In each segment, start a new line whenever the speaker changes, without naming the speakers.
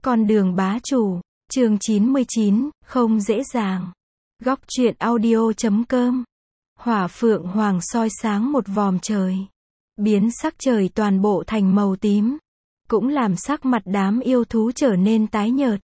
Con đường bá chủ, chương 99, không dễ dàng. Góc truyện audio.com. Hỏa phượng hoàng soi sáng một vòm trời, biến sắc trời toàn bộ thành màu tím, cũng làm sắc mặt đám yêu thú trở nên tái nhợt.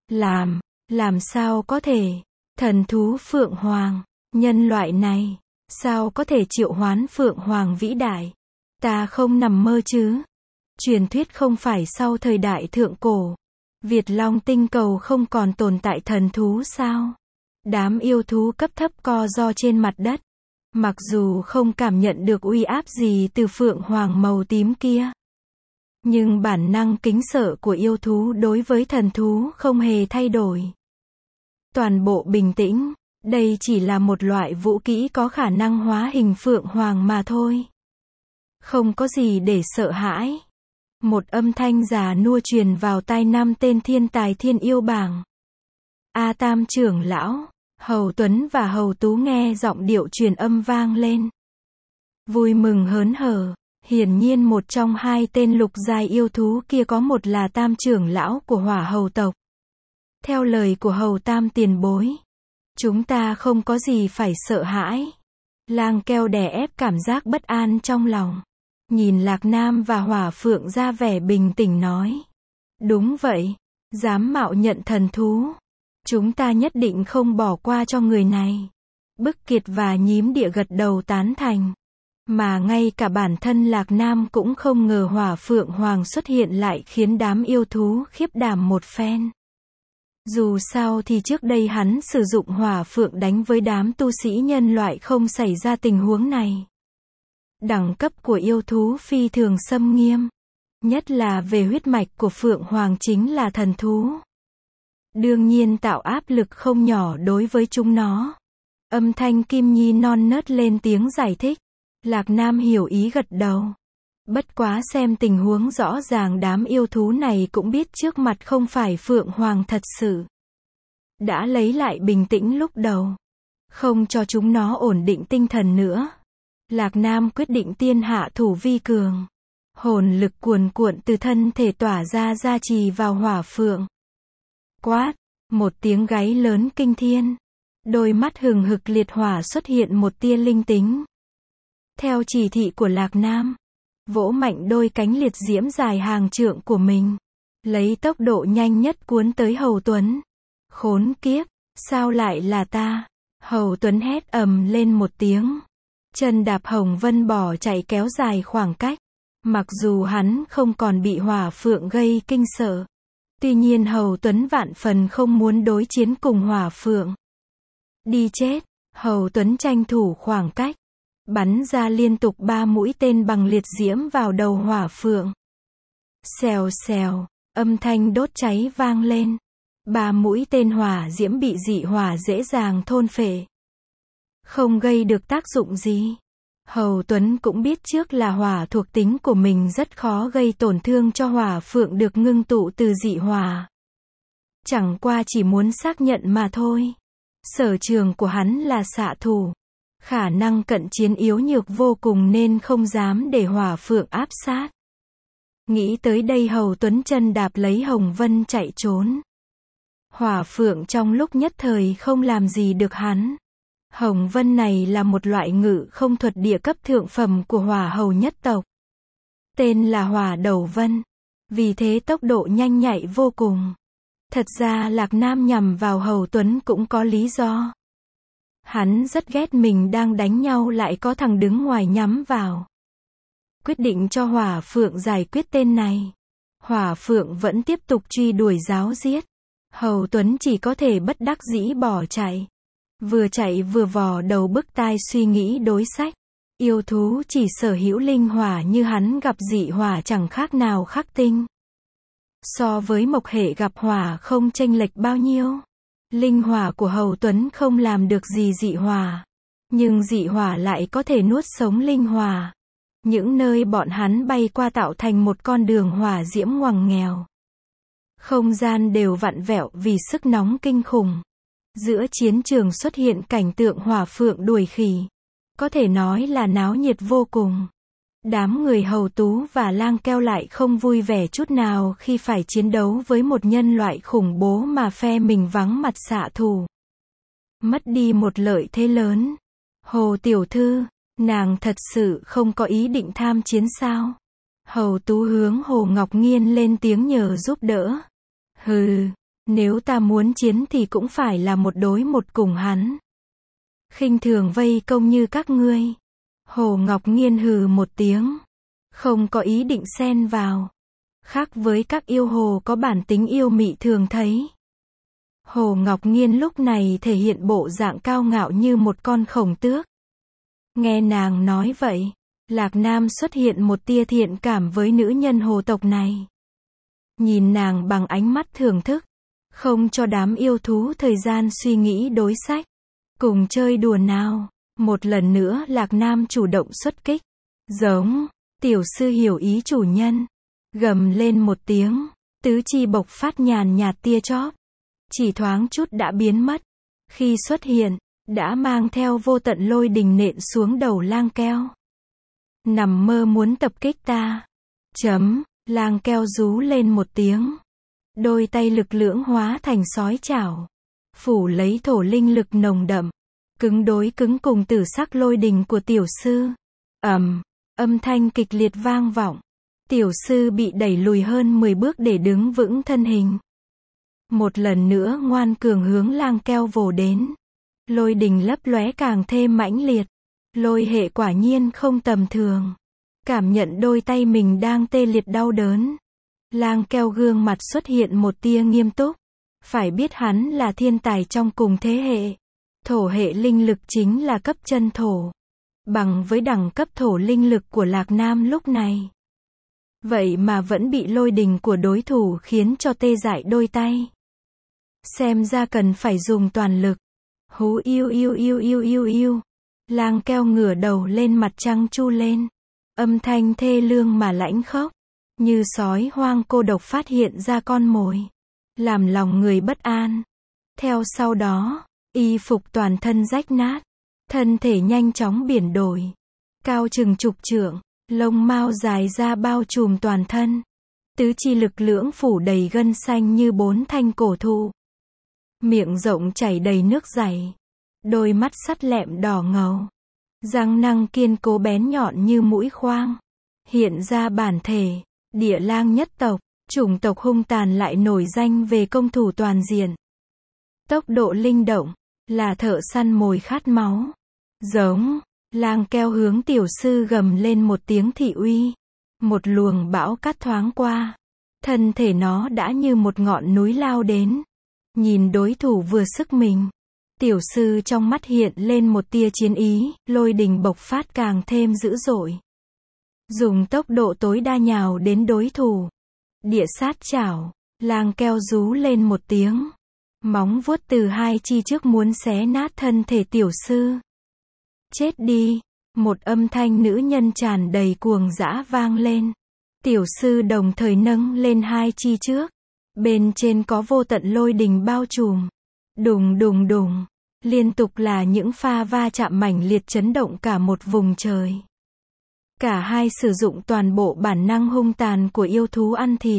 Làm sao có thể? Thần thú phượng hoàng, nhân loại này, sao có thể triệu hoán phượng hoàng vĩ đại? Ta không nằm mơ chứ? Truyền thuyết không phải sau thời đại thượng cổ, Việt Long tinh cầu không còn tồn tại thần thú sao? Đám yêu thú cấp thấp co ro trên mặt đất, mặc dù không cảm nhận được uy áp gì từ phượng hoàng màu tím kia, nhưng bản năng kính sợ của yêu thú đối với thần thú không hề thay đổi. Toàn bộ bình tĩnh, đây chỉ là một loại vũ kỹ có khả năng hóa hình phượng hoàng mà thôi. Không có gì để sợ hãi. Một âm thanh già nua truyền vào tai 5 tên thiên tài thiên yêu bảng. A Tam trưởng lão, Hầu Tuấn và Hầu Tú nghe giọng điệu truyền âm vang lên, vui mừng hớn hở. Hiển nhiên một trong hai tên lục giai yêu thú kia có một là Tam trưởng lão của Hỏa Hầu tộc. Theo lời của Hầu Tam tiền bối, chúng ta không có gì phải sợ hãi. Lang Keo đè ép cảm giác bất an trong lòng, nhìn Lạc Nam và Hỏa Phượng ra vẻ bình tĩnh nói. Đúng vậy, dám mạo nhận thần thú, chúng ta nhất định không bỏ qua cho người này. Bức Kiệt và Nhím Địa gật đầu tán thành. Mà ngay cả bản thân Lạc Nam cũng không ngờ Hỏa Phượng Hoàng xuất hiện lại khiến đám yêu thú khiếp đảm một phen. Dù sao thì trước đây hắn sử dụng Hỏa Phượng đánh với đám tu sĩ nhân loại không xảy ra tình huống này. Đẳng cấp của yêu thú phi thường xâm nghiêm, nhất là về huyết mạch của Phượng Hoàng chính là thần thú. Đương nhiên tạo áp lực không nhỏ đối với chúng nó. Âm thanh Kim Nhi non nớt lên tiếng giải thích. Lạc Nam hiểu ý gật đầu. Bất quá xem tình huống rõ ràng đám yêu thú này cũng biết trước mặt không phải Phượng Hoàng thật sự. Đã lấy lại bình tĩnh lúc đầu, không cho chúng nó ổn định tinh thần nữa. Lạc Nam quyết định tiên hạ thủ vi cường. Hồn lực cuồn cuộn từ thân thể tỏa ra gia trì vào Hỏa Phượng. Quát, một tiếng gáy lớn kinh thiên. Đôi mắt hừng hực liệt hỏa xuất hiện một tia linh tính. Theo chỉ thị của Lạc Nam, vỗ mạnh đôi cánh liệt diễm dài hàng trượng của mình, lấy tốc độ nhanh nhất cuốn tới Hầu Tuấn. Khốn kiếp, sao lại là ta? Hầu Tuấn hét ầm lên một tiếng. Chân đạp hồng vân bỏ chạy kéo dài khoảng cách. Mặc dù hắn không còn bị Hỏa Phượng gây kinh sợ, tuy nhiên Hầu Tuấn vạn phần không muốn đối chiến cùng Hỏa Phượng. Đi chết, Hầu Tuấn tranh thủ khoảng cách, bắn ra liên tục 3 mũi tên bằng liệt diễm vào đầu Hỏa Phượng. Xèo xèo, âm thanh đốt cháy vang lên. 3 mũi tên hỏa diễm bị dị hỏa dễ dàng thôn phệ, không gây được tác dụng gì. Hầu Tuấn cũng biết trước là hỏa thuộc tính của mình rất khó gây tổn thương cho Hỏa Phượng được ngưng tụ từ dị hỏa. Chẳng qua chỉ muốn xác nhận mà thôi. Sở trường của hắn là xạ thủ, khả năng cận chiến yếu nhược vô cùng nên không dám để Hỏa Phượng áp sát. Nghĩ tới đây Hầu Tuấn chân đạp lấy hồng vân chạy trốn. Hỏa Phượng trong lúc nhất thời không làm gì được hắn. Hồng vân này là một loại ngự không thuật địa cấp thượng phẩm của Hỏa Hầu nhất tộc. Tên là Hỏa Đầu Vân, vì thế tốc độ nhanh nhạy vô cùng. Thật ra Lạc Nam nhằm vào Hầu Tuấn cũng có lý do. Hắn rất ghét mình đang đánh nhau lại có thằng đứng ngoài nhắm vào. Quyết định cho Hỏa Phượng giải quyết tên này. Hỏa Phượng vẫn tiếp tục truy đuổi ráo riết. Hầu Tuấn chỉ có thể bất đắc dĩ bỏ chạy. Vừa chạy vừa vò đầu bứt tai suy nghĩ đối sách. Yêu thú chỉ sở hữu linh hỏa như hắn gặp dị hỏa chẳng khác nào khắc tinh. So với mộc hệ gặp hỏa không chênh lệch bao nhiêu. Linh hỏa của Hầu Tuấn không làm được gì dị hỏa, nhưng dị hỏa lại có thể nuốt sống linh hỏa. Những nơi bọn hắn bay qua tạo thành một con đường hỏa diễm ngoằn nghèo. Không gian đều vặn vẹo vì sức nóng kinh khủng. Giữa chiến trường xuất hiện cảnh tượng Hỏa Phượng đuổi khỉ. Có thể nói là náo nhiệt vô cùng. Đám người Hầu Tú và Lang Keo lại không vui vẻ chút nào khi phải chiến đấu với một nhân loại khủng bố mà phe mình vắng mặt xạ thủ. Mất đi một lợi thế lớn. Hồ tiểu thư, nàng thật sự không có ý định tham chiến sao? Hầu Tú hướng Hồ Ngọc Nghiên lên tiếng nhờ giúp đỡ. Hừ, nếu ta muốn chiến thì cũng phải là một đối một cùng hắn. Khinh thường vây công như các ngươi. Hồ Ngọc Nghiên hừ một tiếng. Không có ý định xen vào. Khác với các yêu hồ có bản tính yêu mị thường thấy. Hồ Ngọc Nghiên lúc này thể hiện bộ dạng cao ngạo như một con khổng tước. Nghe nàng nói vậy, Lạc Nam xuất hiện một tia thiện cảm với nữ nhân hồ tộc này. Nhìn nàng bằng ánh mắt thưởng thức, không cho đám yêu thú thời gian suy nghĩ đối sách. Cùng chơi đùa nào. Một lần nữa Lạc Nam chủ động xuất kích. Giống, tiểu sư hiểu ý chủ nhân. Gầm lên một tiếng, tứ chi bộc phát nhàn nhạt tia chóp. Chỉ thoáng chút đã biến mất. Khi xuất hiện, đã mang theo vô tận lôi đình nện xuống đầu Lang Keo. Nằm mơ muốn tập kích ta. Lang Keo rú lên một tiếng. Đôi tay lực lưỡng hóa thành sói chảo. Phủ lấy thổ linh lực nồng đậm. Cứng đối cứng cùng tử sắc lôi đình của tiểu sư. Âm thanh kịch liệt vang vọng. Tiểu sư bị đẩy lùi hơn 10 bước để đứng vững thân hình. Một lần nữa ngoan cường hướng Lang Keo vồ đến. Lôi đình lấp lóe càng thêm mãnh liệt. Lôi hệ quả nhiên không tầm thường. Cảm nhận đôi tay mình đang tê liệt đau đớn. Lang Keo gương mặt xuất hiện một tia nghiêm túc. Phải biết hắn là thiên tài trong cùng thế hệ. Thổ hệ linh lực chính là cấp chân thổ. Bằng với đẳng cấp thổ linh lực của Lạc Nam lúc này. Vậy mà vẫn bị lôi đình của đối thủ khiến cho tê dại đôi tay. Xem ra cần phải dùng toàn lực. Hú yêu yêu yêu yêu yêu yêu. Lang Keo ngửa đầu lên mặt trăng chu lên. Âm thanh thê lương mà lãnh khốc. Như sói hoang cô độc phát hiện ra con mồi. Làm lòng người bất an. Theo sau đó, y phục toàn thân rách nát. Thân thể nhanh chóng biến đổi. Cao chừng chục trượng. Lông mao dài ra bao trùm toàn thân. Tứ chi lực lưỡng phủ đầy gân xanh như 4 thanh cổ thụ. Miệng rộng chảy đầy nước dày. Đôi mắt sắt lẹm đỏ ngầu. Răng nanh kiên cố bén nhọn như mũi khoang. Hiện ra bản thể, địa lang nhất tộc, chủng tộc hung tàn lại nổi danh về công thủ toàn diện. Tốc độ linh động, là thợ săn mồi khát máu. Giống, Lang Keo hướng tiểu sư gầm lên một tiếng thị uy. Một luồng bão cát thoáng qua. Thân thể nó đã như một ngọn núi lao đến. Nhìn đối thủ vừa sức mình. Tiểu sư trong mắt hiện lên một tia chiến ý, lôi đình bộc phát càng thêm dữ dội. Dùng tốc độ tối đa nhào đến đối thủ. Địa sát chảo, Lang Keo rú lên một tiếng. Móng vuốt từ hai chi trước muốn xé nát thân thể tiểu sư. Chết đi, một âm thanh nữ nhân tràn đầy cuồng dã vang lên. Tiểu sư đồng thời nâng lên hai chi trước. Bên trên có vô tận lôi đình bao trùm. Đùng đùng đùng. Liên tục là những pha va chạm mãnh liệt chấn động cả một vùng trời. Cả hai sử dụng toàn bộ bản năng hung tàn của yêu thú ăn thịt.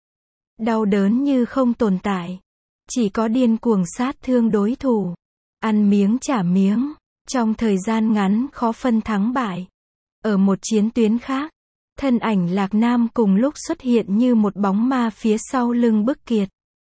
Đau đớn như không tồn tại. Chỉ có điên cuồng sát thương đối thủ. Ăn miếng trả miếng. Trong thời gian ngắn khó phân thắng bại. Ở một chiến tuyến khác, thân ảnh Lạc Nam cùng lúc xuất hiện như một bóng ma phía sau lưng Bức Kiệt.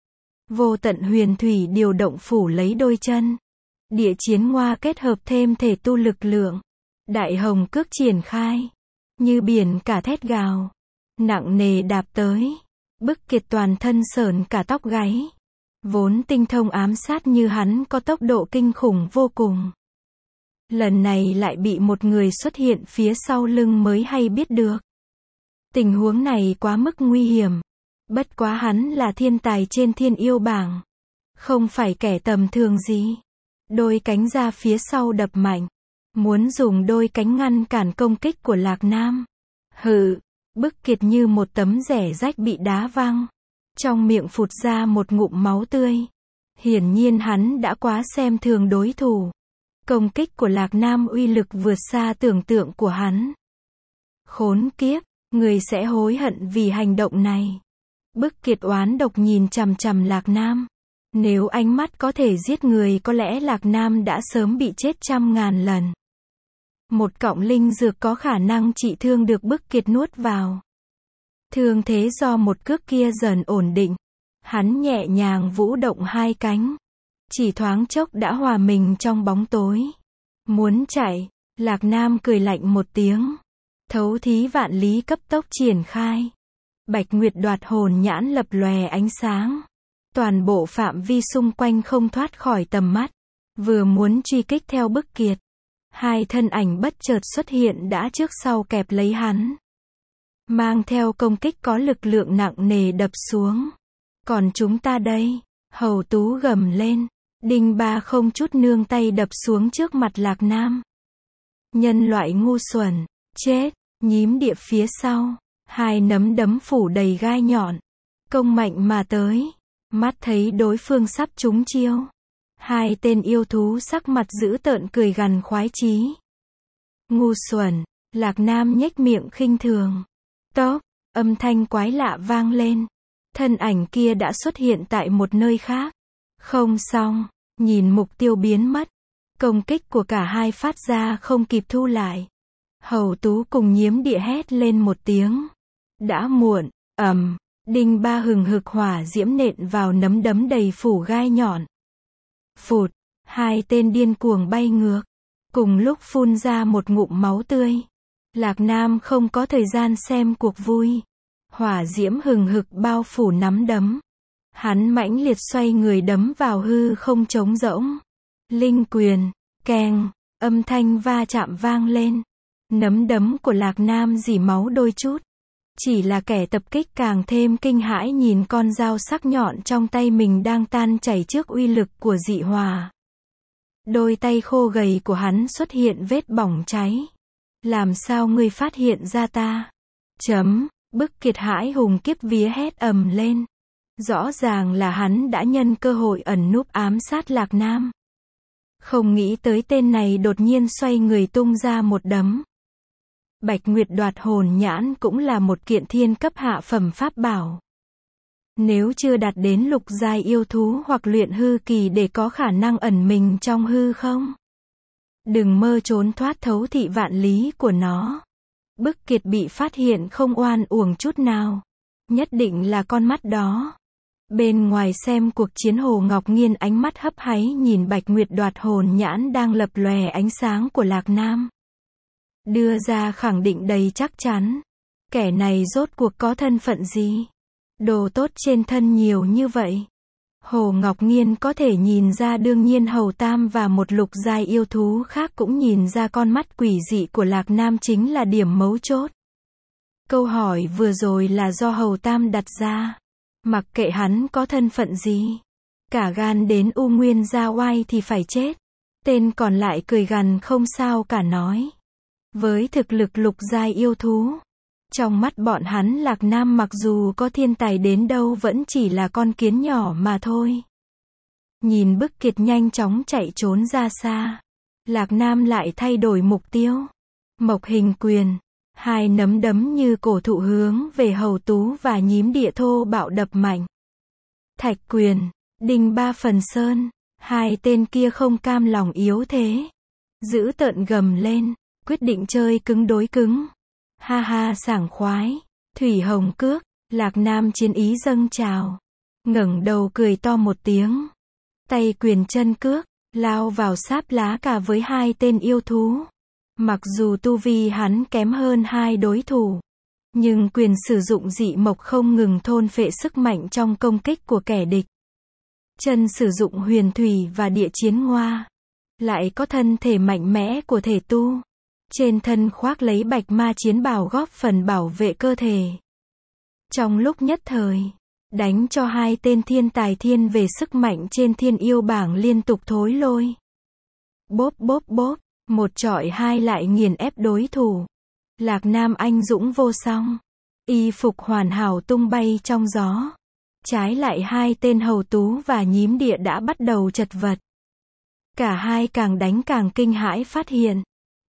Vô tận huyền thủy điều động phủ lấy đôi chân. Địa chiến ngoa kết hợp thêm thể tu lực lượng. Đại hồng cước triển khai. Như biển cả thét gào. Nặng nề đạp tới. Bức Kiệt toàn thân sởn cả tóc gáy. Vốn tinh thông ám sát như hắn có tốc độ kinh khủng vô cùng. Lần này lại bị một người xuất hiện phía sau lưng mới hay biết được. Tình huống này quá mức nguy hiểm. Bất quá hắn là thiên tài trên thiên yêu bảng. Không phải kẻ tầm thường gì. Đôi cánh ra phía sau đập mạnh. Muốn dùng đôi cánh ngăn cản công kích của Lạc Nam. Hự, Bức Kiệt như một tấm rẻ rách bị đá văng. Trong miệng phụt ra một ngụm máu tươi. Hiển nhiên hắn đã quá xem thường đối thủ. Công kích của Lạc Nam uy lực vượt xa tưởng tượng của hắn. Khốn kiếp, người sẽ hối hận vì hành động này. Bức Kiệt oán độc nhìn chằm chằm Lạc Nam. Nếu ánh mắt có thể giết người có lẽ Lạc Nam đã sớm bị chết trăm ngàn lần. Một cọng linh dược có khả năng trị thương được Bức Kiệt nuốt vào. Thương thế do một cước kia dần ổn định. Hắn nhẹ nhàng vũ động hai cánh. Chỉ thoáng chốc đã hòa mình trong bóng tối. Muốn chạy, Lạc Nam cười lạnh một tiếng. Thấu thí vạn lý cấp tốc triển khai. Bạch Nguyệt đoạt hồn nhãn lập lòe ánh sáng. Toàn bộ phạm vi xung quanh không thoát khỏi tầm mắt. Vừa muốn truy kích theo Bức Kiệt. Hai thân ảnh bất chợt xuất hiện đã trước sau kẹp lấy hắn. Mang theo công kích có lực lượng nặng nề đập xuống. Còn chúng ta đây, Hầu Tú gầm lên. Đinh Ba không chút nương tay đập xuống trước mặt Lạc Nam. Nhân loại ngu xuẩn, chết, Nhím Địa phía sau. Hai nắm đấm phủ đầy gai nhọn. Công mạnh mà tới. Mắt thấy đối phương sắp trúng chiêu. Hai tên yêu thú sắc mặt dữ tợn cười gằn khoái chí. Ngu xuẩn, Lạc Nam nhếch miệng khinh thường. Tốc, âm thanh quái lạ vang lên. Thân ảnh kia đã xuất hiện tại một nơi khác. Không xong, nhìn mục tiêu biến mất. Công kích của cả hai phát ra không kịp thu lại. Hầu Tú cùng Nhím Địa hét lên một tiếng. Đã muộn, Đinh Ba hừng hực hỏa diễm nện vào nắm đấm đầy phủ gai nhọn. Phụt, hai tên điên cuồng bay ngược. Cùng lúc phun ra một ngụm máu tươi. Lạc Nam không có thời gian xem cuộc vui. Hỏa diễm hừng hực bao phủ nắm đấm. Hắn mãnh liệt xoay người đấm vào hư không trống rỗng. Linh quyền, keng, âm thanh va chạm vang lên. Nắm đấm của Lạc Nam rỉ máu đôi chút. Chỉ là kẻ tập kích càng thêm kinh hãi nhìn con dao sắc nhọn trong tay mình đang tan chảy trước uy lực của dị hỏa. Đôi tay khô gầy của hắn xuất hiện vết bỏng cháy. Làm sao ngươi phát hiện ra ta? Bức Kiệt hãi hùng kiếp vía hét ầm lên. Rõ ràng là hắn đã nhân cơ hội ẩn núp ám sát Lạc Nam. Không nghĩ tới tên này đột nhiên xoay người tung ra một đấm. Bạch Nguyệt đoạt hồn nhãn cũng là một kiện thiên cấp hạ phẩm pháp bảo. Nếu chưa đạt đến lục giai yêu thú hoặc luyện hư kỳ để có khả năng ẩn mình trong hư không. Đừng mơ trốn thoát thấu thị vạn lý của nó. Bức Kiệt bị phát hiện không oan uổng chút nào. Nhất định là con mắt đó. Bên ngoài xem cuộc chiến Hồ Ngọc Nghiên ánh mắt hấp háy nhìn Bạch Nguyệt đoạt hồn nhãn đang lập lòe ánh sáng của Lạc Nam. Đưa ra khẳng định đầy chắc chắn. Kẻ này rốt cuộc có thân phận gì? Đồ tốt trên thân nhiều như vậy. Hồ Ngọc Nghiên có thể nhìn ra, đương nhiên Hầu Tam và một lục giai yêu thú khác cũng nhìn ra con mắt quỷ dị của Lạc Nam chính là điểm mấu chốt. Câu hỏi vừa rồi là do Hầu Tam đặt ra. Mặc kệ hắn có thân phận gì. Cả gan đến U Nguyên Gia oai thì phải chết. Tên còn lại cười gằn không sao cả nói. Với thực lực lục giai yêu thú. Trong mắt bọn hắn Lạc Nam mặc dù có thiên tài đến đâu vẫn chỉ là con kiến nhỏ mà thôi. Nhìn Bức Kiệt nhanh chóng chạy trốn ra xa. Lạc Nam lại thay đổi mục tiêu. Mộc hình quyền. Hai nắm đấm như cổ thụ hướng về Hầu Tú và Nhím Địa thô bạo đập mạnh. Thạch quyền. Đinh Ba Phần Sơn. Hai tên kia không cam lòng yếu thế. Dữ tợn gầm lên. Quyết định chơi cứng đối cứng. Ha ha sảng khoái. Thủy Hồng Cước. Lạc Nam chiến ý dâng trào. Ngẩng đầu cười to một tiếng. Tay quyền chân cước. Lao vào sáp lá cả với hai tên yêu thú. Mặc dù tu vi hắn kém hơn hai đối thủ. Nhưng quyền sử dụng dị mộc không ngừng thôn phệ sức mạnh trong công kích của kẻ địch. Chân sử dụng huyền thủy và địa chiến ngoa. Lại có thân thể mạnh mẽ của thể tu. Trên thân khoác lấy bạch ma chiến bào góp phần bảo vệ cơ thể. Trong lúc nhất thời, đánh cho hai tên thiên tài thiên về sức mạnh trên thiên yêu bảng liên tục thối lôi. Bốp bốp bốp, một chọi hai lại nghiền ép đối thủ. Lạc Nam anh dũng vô song. Y phục hoàn hảo tung bay trong gió. Trái lại hai tên Hầu Tú và Nhím Địa đã bắt đầu chật vật. Cả hai càng đánh càng kinh hãi phát hiện.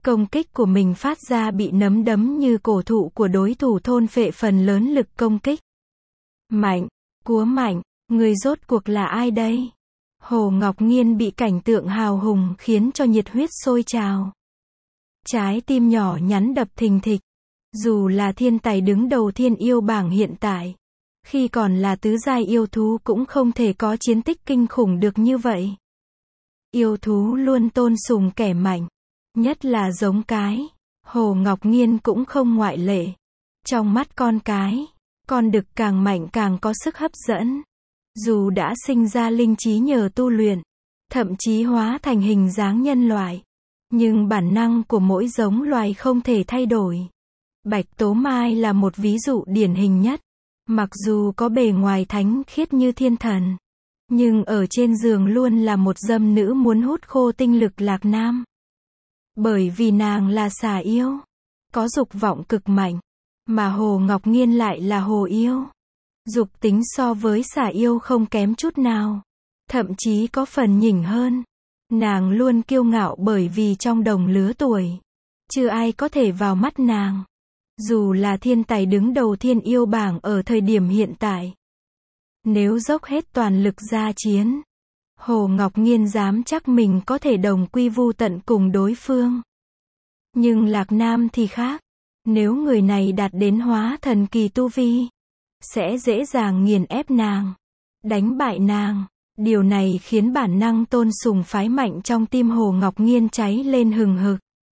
Công kích của mình phát ra bị nấm đấm như cổ thụ của đối thủ thôn phệ phần lớn lực công kích. Mạnh, Cúa Mạnh, người rốt cuộc là ai đây? Hồ Ngọc Nghiên bị cảnh tượng hào hùng khiến cho nhiệt huyết sôi trào. Trái tim nhỏ nhắn đập thình thịch. Dù là thiên tài đứng đầu thiên yêu bảng hiện tại, khi còn là tứ giai yêu thú cũng không thể có chiến tích kinh khủng được như vậy. Yêu thú luôn tôn sùng kẻ mạnh, nhất là giống cái. Hồ Ngọc Nghiên cũng không ngoại lệ. Trong mắt con cái, con đực càng mạnh càng có sức hấp dẫn. Dù đã sinh ra linh trí nhờ tu luyện, thậm chí hóa thành hình dáng nhân loại, nhưng bản năng của mỗi giống loài không thể thay đổi. Bạch Tố Mai là một ví dụ điển hình nhất. Mặc dù có bề ngoài thánh khiết như thiên thần, nhưng ở trên giường luôn là một dâm nữ muốn hút khô tinh lực Lạc Nam. Bởi vì nàng là xà yêu, có dục vọng cực mạnh, mà Hồ Ngọc Nghiên lại là hồ yêu. Dục tính so với xà yêu không kém chút nào, thậm chí có phần nhỉnh hơn. Nàng luôn kiêu ngạo bởi vì trong đồng lứa tuổi, chưa ai có thể vào mắt nàng. Dù là thiên tài đứng đầu thiên yêu bảng ở thời điểm hiện tại, nếu dốc hết toàn lực ra chiến, Hồ Ngọc Nghiên dám chắc mình có thể đồng quy vu tận cùng đối phương. Nhưng Lạc Nam thì khác. Nếu người này đạt đến hóa thần kỳ tu vi, sẽ dễ dàng nghiền ép nàng, đánh bại nàng. Điều này khiến bản năng tôn sùng phái mạnh trong tim Hồ Ngọc Nghiên cháy lên hừng hực.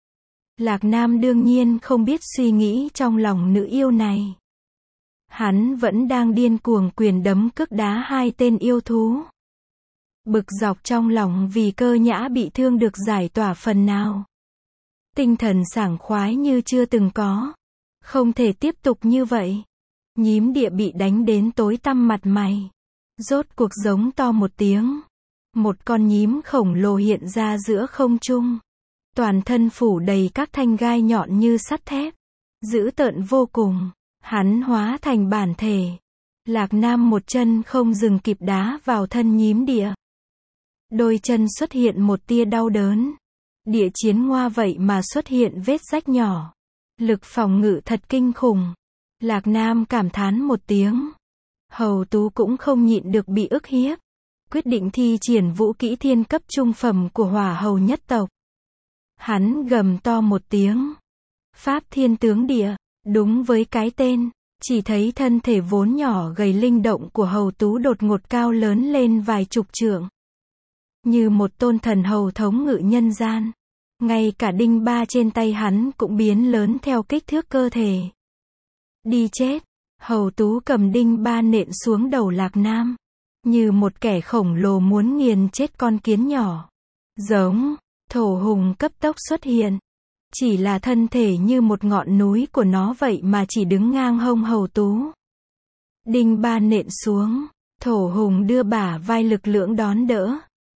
Lạc Nam đương nhiên không biết suy nghĩ trong lòng nữ yêu này. Hắn vẫn đang điên cuồng quyền đấm cước đá hai tên yêu thú. Bực dọc trong lòng vì Cơ Nhã bị thương được giải tỏa phần nào. Tinh thần sảng khoái như chưa từng có. Không thể tiếp tục như vậy. Nhím địa bị đánh đến tối tăm mặt mày. Rốt cuộc giống to một tiếng. Một con nhím khổng lồ hiện ra giữa không trung. Toàn thân phủ đầy các thanh gai nhọn như sắt thép. Dữ tợn vô cùng. Hắn hóa thành bản thể. Lạc Nam một chân không dừng kịp đá vào thân nhím địa. Đôi chân xuất hiện một tia đau đớn. Địa chiến ngoa vậy mà xuất hiện vết rách nhỏ. Lực phòng ngự thật kinh khủng. Lạc Nam cảm thán một tiếng. Hầu Tú cũng không nhịn được bị ức hiếp. Quyết định thi triển vũ kỹ thiên cấp trung phẩm của Hỏa Hầu nhất tộc. Hắn gầm to một tiếng. Pháp Thiên Tướng Địa. Đúng với cái tên. Chỉ thấy thân thể vốn nhỏ gầy linh động của Hầu Tú đột ngột cao lớn lên vài chục trượng. Như một tôn thần hầu thống ngự nhân gian. Ngay cả đinh ba trên tay hắn cũng biến lớn theo kích thước cơ thể. Đi chết. Hầu Tú cầm đinh ba nện xuống đầu Lạc Nam. Như một kẻ khổng lồ muốn nghiền chết con kiến nhỏ. Giống. Thổ hùng cấp tốc xuất hiện. Chỉ là thân thể như một ngọn núi của nó vậy mà chỉ đứng ngang hông Hầu Tú. Đinh ba nện xuống. Thổ hùng đưa bả vai lực lưỡng đón đỡ.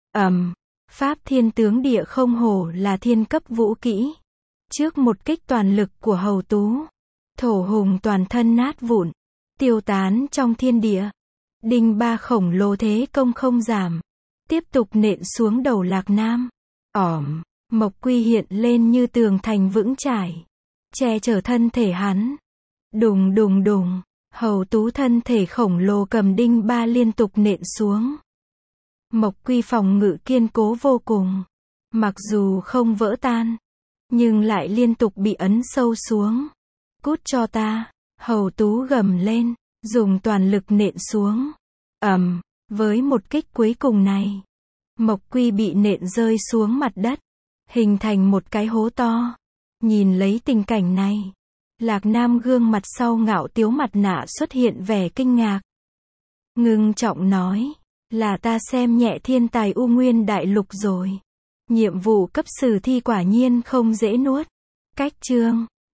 Pháp Thiên Tướng Địa không hổ là thiên cấp vũ kỹ. Trước một kích toàn lực của Hầu Tú, thổ hùng toàn thân nát vụn, tiêu tán trong thiên địa. Đinh ba khổng lồ thế công không giảm, tiếp tục nện xuống đầu Lạc Nam. Mộc Quy hiện lên như tường thành vững chãi, che chở thân thể hắn. Đùng đùng đùng, Hầu Tú thân thể khổng lồ cầm đinh ba liên tục nện xuống. Mộc Quy phòng ngự kiên cố vô cùng. Mặc dù không vỡ tan, nhưng lại liên tục bị ấn sâu xuống. Cút cho ta. Hầu Tú gầm lên, dùng toàn lực nện xuống. Với một kích cuối cùng này, Mộc Quy bị nện rơi xuống mặt đất, hình thành một cái hố to. Nhìn lấy tình cảnh này, Lạc Nam gương mặt sau ngạo tiếu mặt nạ xuất hiện vẻ kinh ngạc. Ngưng trọng nói. Là ta xem nhẹ thiên tài U Nguyên Đại Lục rồi. Nhiệm vụ cấp sử thi quả nhiên không dễ nuốt. Cách chương